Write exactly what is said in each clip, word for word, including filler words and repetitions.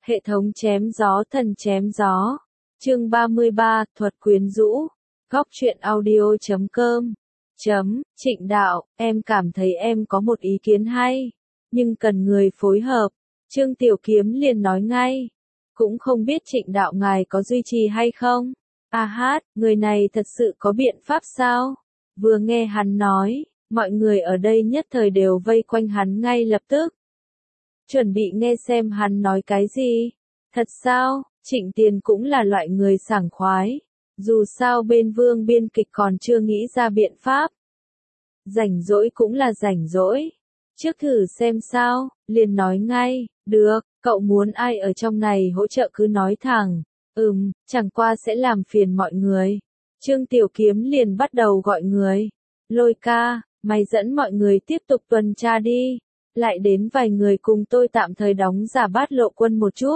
Hệ thống chém gió thần chém gió. Chương ba mươi ba, thuật quyến rũ. Góc truyện audio chấm com. Chấm, Trịnh đạo, em cảm thấy em có một ý kiến hay, nhưng cần người phối hợp. Trương Tiểu Kiếm liền nói ngay. Cũng không biết Trịnh đạo ngài có duy trì hay không? A hát, người này thật sự có biện pháp sao? Vừa nghe hắn nói, mọi người ở đây nhất thời đều vây quanh hắn ngay lập tức. Chuẩn bị nghe xem hắn nói cái gì. Thật sao, Trịnh Tiền cũng là loại người sảng khoái. Dù sao bên vương biên kịch còn chưa nghĩ ra biện pháp. Rảnh rỗi cũng là rảnh rỗi. Trước thử xem sao, liền nói ngay, được, cậu muốn ai ở trong này hỗ trợ cứ nói thẳng. Ừm, chẳng qua sẽ làm phiền mọi người. Trương Tiểu Kiếm liền bắt đầu gọi người. Lôi ca, mày dẫn mọi người tiếp tục tuần tra đi. Lại đến vài người cùng tôi tạm thời đóng giả bát lộ quân một chút.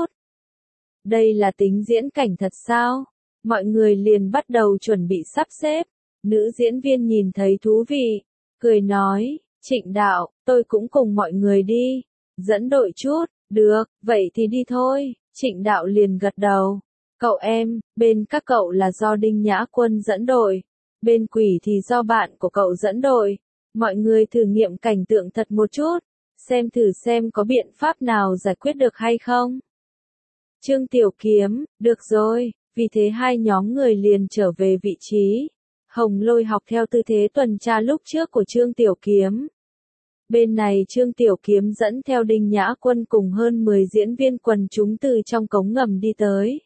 Đây là tính diễn cảnh thật sao? Mọi người liền bắt đầu chuẩn bị sắp xếp. Nữ diễn viên nhìn thấy thú vị, cười nói, Trịnh đạo, tôi cũng cùng mọi người đi. Dẫn đội chút, được, vậy thì đi thôi. Trịnh đạo liền gật đầu. Cậu em, bên các cậu là do Đinh Nhã Quân dẫn đội. Bên quỷ thì do bạn của cậu dẫn đội. Mọi người thử nghiệm cảnh tượng thật một chút. Xem thử xem có biện pháp nào giải quyết được hay không. Trương Tiểu Kiếm, được rồi, vì thế hai nhóm người liền trở về vị trí. Hồng Lôi học theo tư thế tuần tra lúc trước của Trương Tiểu Kiếm. Bên này Trương Tiểu Kiếm dẫn theo Đinh Nhã Quân cùng hơn mười diễn viên quần chúng từ trong cống ngầm đi tới.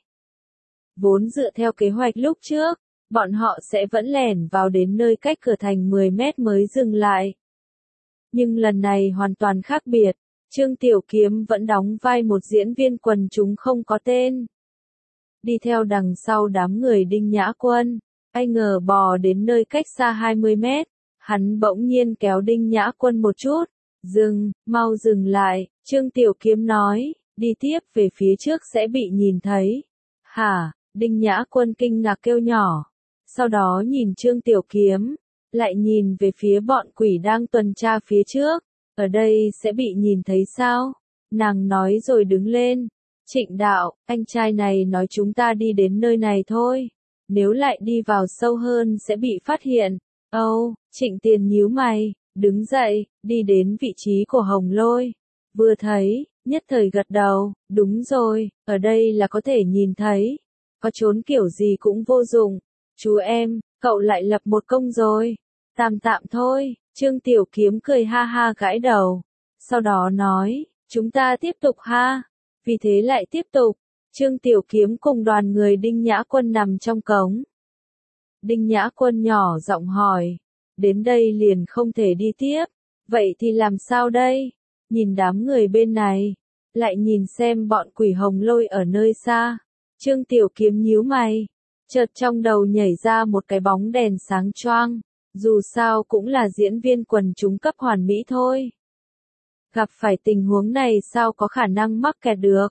Vốn dựa theo kế hoạch lúc trước, bọn họ sẽ vẫn lẻn vào đến nơi cách cửa thành mười mét mới dừng lại. Nhưng lần này hoàn toàn khác biệt, Trương Tiểu Kiếm vẫn đóng vai một diễn viên quần chúng không có tên. Đi theo đằng sau đám người Đinh Nhã Quân, ai ngờ bò đến nơi cách xa hai mươi mét, hắn bỗng nhiên kéo Đinh Nhã Quân một chút, dừng, mau dừng lại, Trương Tiểu Kiếm nói, đi tiếp về phía trước sẽ bị nhìn thấy. Hả, Đinh Nhã Quân kinh ngạc kêu nhỏ, sau đó nhìn Trương Tiểu Kiếm, lại nhìn về phía bọn quỷ đang tuần tra phía trước, ở đây sẽ bị nhìn thấy sao? Nàng nói rồi đứng lên. Trịnh đạo, anh trai này nói chúng ta đi đến nơi này thôi. Nếu lại đi vào sâu hơn sẽ bị phát hiện. Âu, oh, Trịnh Tiền nhíu mày, đứng dậy, đi đến vị trí của Hồng Lôi. Vừa thấy, nhất thời gật đầu, đúng rồi, ở đây là có thể nhìn thấy. Có trốn kiểu gì cũng vô dụng. Chú em, cậu lại lập một công rồi. Tạm tạm thôi, Trương Tiểu Kiếm cười ha ha gãi đầu. Sau đó nói, chúng ta tiếp tục ha. Vì thế lại tiếp tục. Trương Tiểu Kiếm cùng đoàn người Đinh Nhã Quân nằm trong cống. Đinh Nhã Quân nhỏ giọng hỏi, đến đây liền không thể đi tiếp. Vậy thì làm sao đây? Nhìn đám người bên này, lại nhìn xem bọn quỷ Hồng Lôi ở nơi xa. Trương Tiểu Kiếm nhíu mày, chợt trong đầu nhảy ra một cái bóng đèn sáng choang. Dù sao cũng là diễn viên quần chúng cấp hoàn mỹ thôi. Gặp phải tình huống này sao có khả năng mắc kẹt được?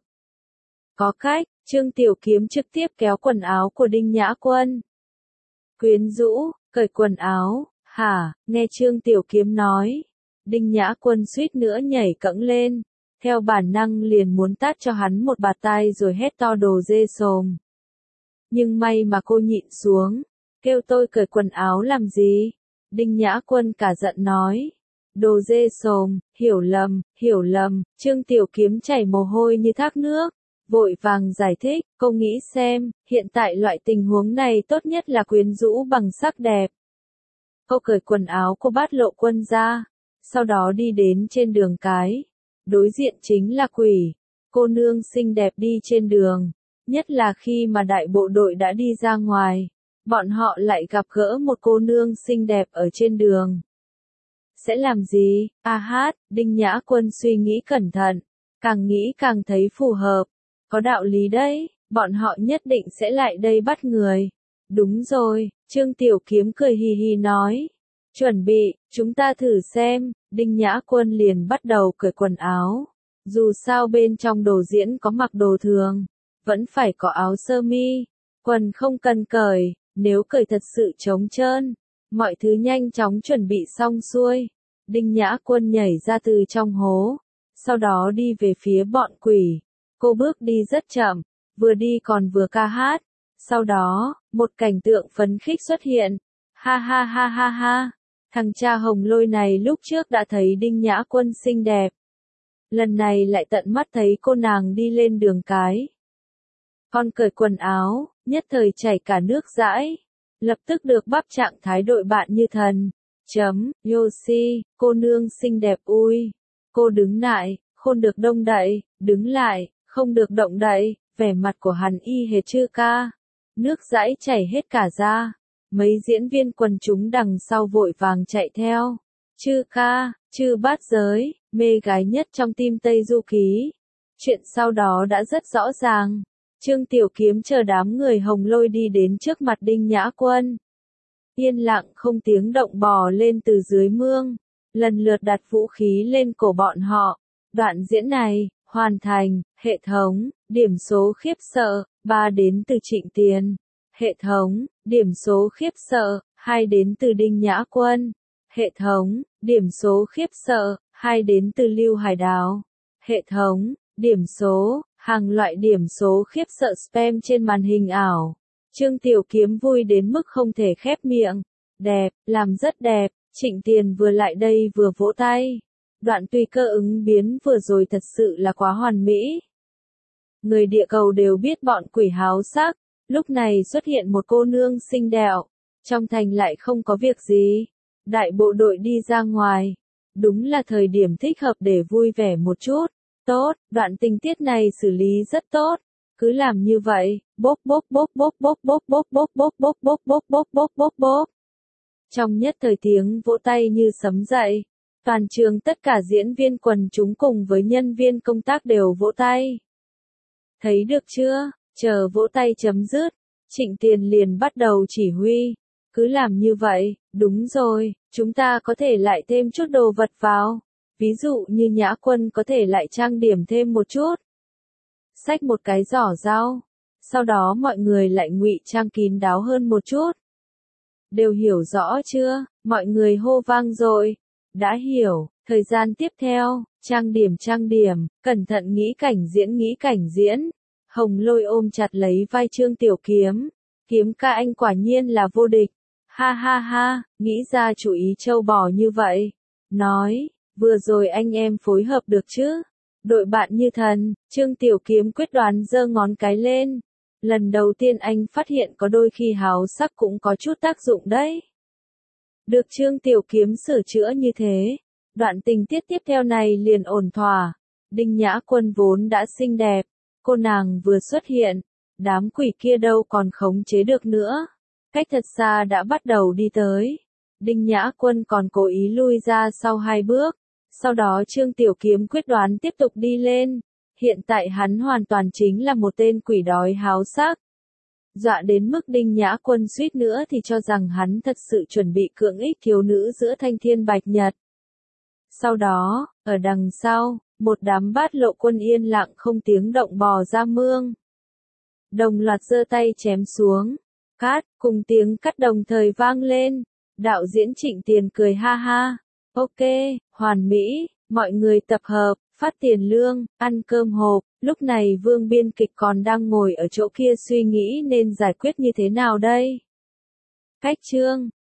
Có cách, Trương Tiểu Kiếm trực tiếp kéo quần áo của Đinh Nhã Quân. Quyến rũ, cởi quần áo, hả, nghe Trương Tiểu Kiếm nói. Đinh Nhã Quân suýt nữa nhảy cẫng lên, theo bản năng liền muốn tát cho hắn một bạt tai rồi hét to đồ dê sồm. Nhưng may mà cô nhịn xuống. Kêu tôi cởi quần áo làm gì? Đinh Nhã Quân cả giận nói. Đồ dê sồm, hiểu lầm, hiểu lầm, Trương Tiểu Kiếm chảy mồ hôi như thác nước. Vội vàng giải thích, cô nghĩ xem, hiện tại loại tình huống này tốt nhất là quyến rũ bằng sắc đẹp. Cô cởi quần áo của bát lộ quân ra, sau đó đi đến trên đường cái. Đối diện chính là quỷ. Cô nương xinh đẹp đi trên đường, nhất là khi mà đại bộ đội đã đi ra ngoài. Bọn họ lại gặp gỡ một cô nương xinh đẹp ở trên đường. Sẽ làm gì? A hát, Đinh Nhã Quân suy nghĩ cẩn thận, càng nghĩ càng thấy phù hợp. Có đạo lý đấy, bọn họ nhất định sẽ lại đây bắt người. Đúng rồi, Trương Tiểu Kiếm cười hì hì nói. Chuẩn bị, chúng ta thử xem, Đinh Nhã Quân liền bắt đầu cởi quần áo. Dù sao bên trong đồ diễn có mặc đồ thường, vẫn phải có áo sơ mi, quần không cần cởi. Nếu cởi thật sự trống trơn, mọi thứ nhanh chóng chuẩn bị xong xuôi. Đinh Nhã Quân nhảy ra từ trong hố, sau đó đi về phía bọn quỷ. Cô bước đi rất chậm, vừa đi còn vừa ca hát. Sau đó, một cảnh tượng phấn khích xuất hiện. Ha ha ha ha ha. Thằng cha Hồng Lôi này lúc trước đã thấy Đinh Nhã Quân xinh đẹp. Lần này lại tận mắt thấy cô nàng đi lên đường cái. Con cởi quần áo, nhất thời chảy cả nước dãi. Lập tức được bắp trạng thái đội bạn như thần. Chấm, Yoshi, cô nương xinh đẹp ui. Cô đứng lại, khôn được đông đậy, đứng lại, không được động đậy. Vẻ mặt của hắn y hệt Chư Ca. Nước dãi chảy hết cả ra. Mấy diễn viên quần chúng đằng sau vội vàng chạy theo. Chư Ca, Chư Bát Giới, mê gái nhất trong tim Tây Du Ký. Chuyện sau đó đã rất rõ ràng. Trương Tiểu Kiếm chờ đám người Hồng Lôi đi đến trước mặt Đinh Nhã Quân. Yên lặng không tiếng động bò lên từ dưới mương. Lần lượt đặt vũ khí lên cổ bọn họ. Đoạn diễn này, hoàn thành, hệ thống, điểm số khiếp sợ, ba đến từ Trịnh Tiền. Hệ thống, điểm số khiếp sợ, hai đến từ Đinh Nhã Quân. Hệ thống, điểm số khiếp sợ, hai đến từ Lưu Hải Đào. Hệ thống, điểm số, hàng loại điểm số khiếp sợ spam trên màn hình ảo. Trương Tiểu Kiếm vui đến mức không thể khép miệng. Đẹp, làm rất đẹp, Trịnh Tiền vừa lại đây vừa vỗ tay. Đoạn tùy cơ ứng biến vừa rồi thật sự là quá hoàn mỹ. Người địa cầu đều biết bọn quỷ háo sắc. Lúc này xuất hiện một cô nương xinh đẹp. Trong thành lại không có việc gì. Đại bộ đội đi ra ngoài. Đúng là thời điểm thích hợp để vui vẻ một chút. Tốt, đoạn tình tiết này xử lý rất tốt. Cứ làm như vậy, bốp bốp bốp bốp bốp bốp bốp bốp bốp bốp bốp bốp bốp bốp bốp bốp. Trong nhất thời tiếng vỗ tay như sấm dậy. Toàn trường tất cả diễn viên quần chúng cùng với nhân viên công tác đều vỗ tay. Thấy được chưa? Chờ vỗ tay chấm dứt. Trịnh Tiền liền bắt đầu chỉ huy. Cứ làm như vậy, đúng rồi, chúng ta có thể lại thêm chút đồ vật vào. Ví dụ như Nhã Quân có thể lại trang điểm thêm một chút. Xách một cái giỏ rau. Sau đó mọi người lại ngụy trang kín đáo hơn một chút. Đều hiểu rõ chưa? Mọi người hô vang rồi. Đã hiểu, thời gian tiếp theo, trang điểm trang điểm, cẩn thận nghĩ cảnh diễn nghĩ cảnh diễn. Hồng Lôi ôm chặt lấy vai Trương Tiểu Kiếm. Kiếm ca anh quả nhiên là vô địch. Ha ha ha, nghĩ ra chủ ý châu bò như vậy. Nói, vừa rồi anh em phối hợp được chứ? Đội bạn như thần, Trương Tiểu Kiếm quyết đoán giơ ngón cái lên. Lần đầu tiên anh phát hiện có đôi khi háo sắc cũng có chút tác dụng đấy. Được Trương Tiểu Kiếm sửa chữa như thế. Đoạn tình tiết tiếp theo này liền ổn thỏa. Đinh Nhã Quân vốn đã xinh đẹp. Cô nàng vừa xuất hiện. Đám quỷ kia đâu còn khống chế được nữa. Cách thật xa đã bắt đầu đi tới. Đinh Nhã Quân còn cố ý lui ra sau hai bước. Sau đó Trương Tiểu Kiếm quyết đoán tiếp tục đi lên. Hiện tại hắn hoàn toàn chính là một tên quỷ đói háo sắc. Dọa đến mức Đinh Nhã Quân suýt nữa thì cho rằng hắn thật sự chuẩn bị cưỡng ích thiếu nữ giữa thanh thiên bạch nhật. Sau đó, ở đằng sau, một đám bát lộ quân yên lặng không tiếng động bò ra mương. Đồng loạt giơ tay chém xuống. Cát, cùng tiếng cắt đồng thời vang lên. Đạo diễn Trịnh Tiền cười ha ha. Ok, hoàn mỹ, mọi người tập hợp, phát tiền lương, ăn cơm hộp. Lúc này Vương biên kịch còn đang ngồi ở chỗ kia suy nghĩ nên giải quyết như thế nào đây. Cách chương,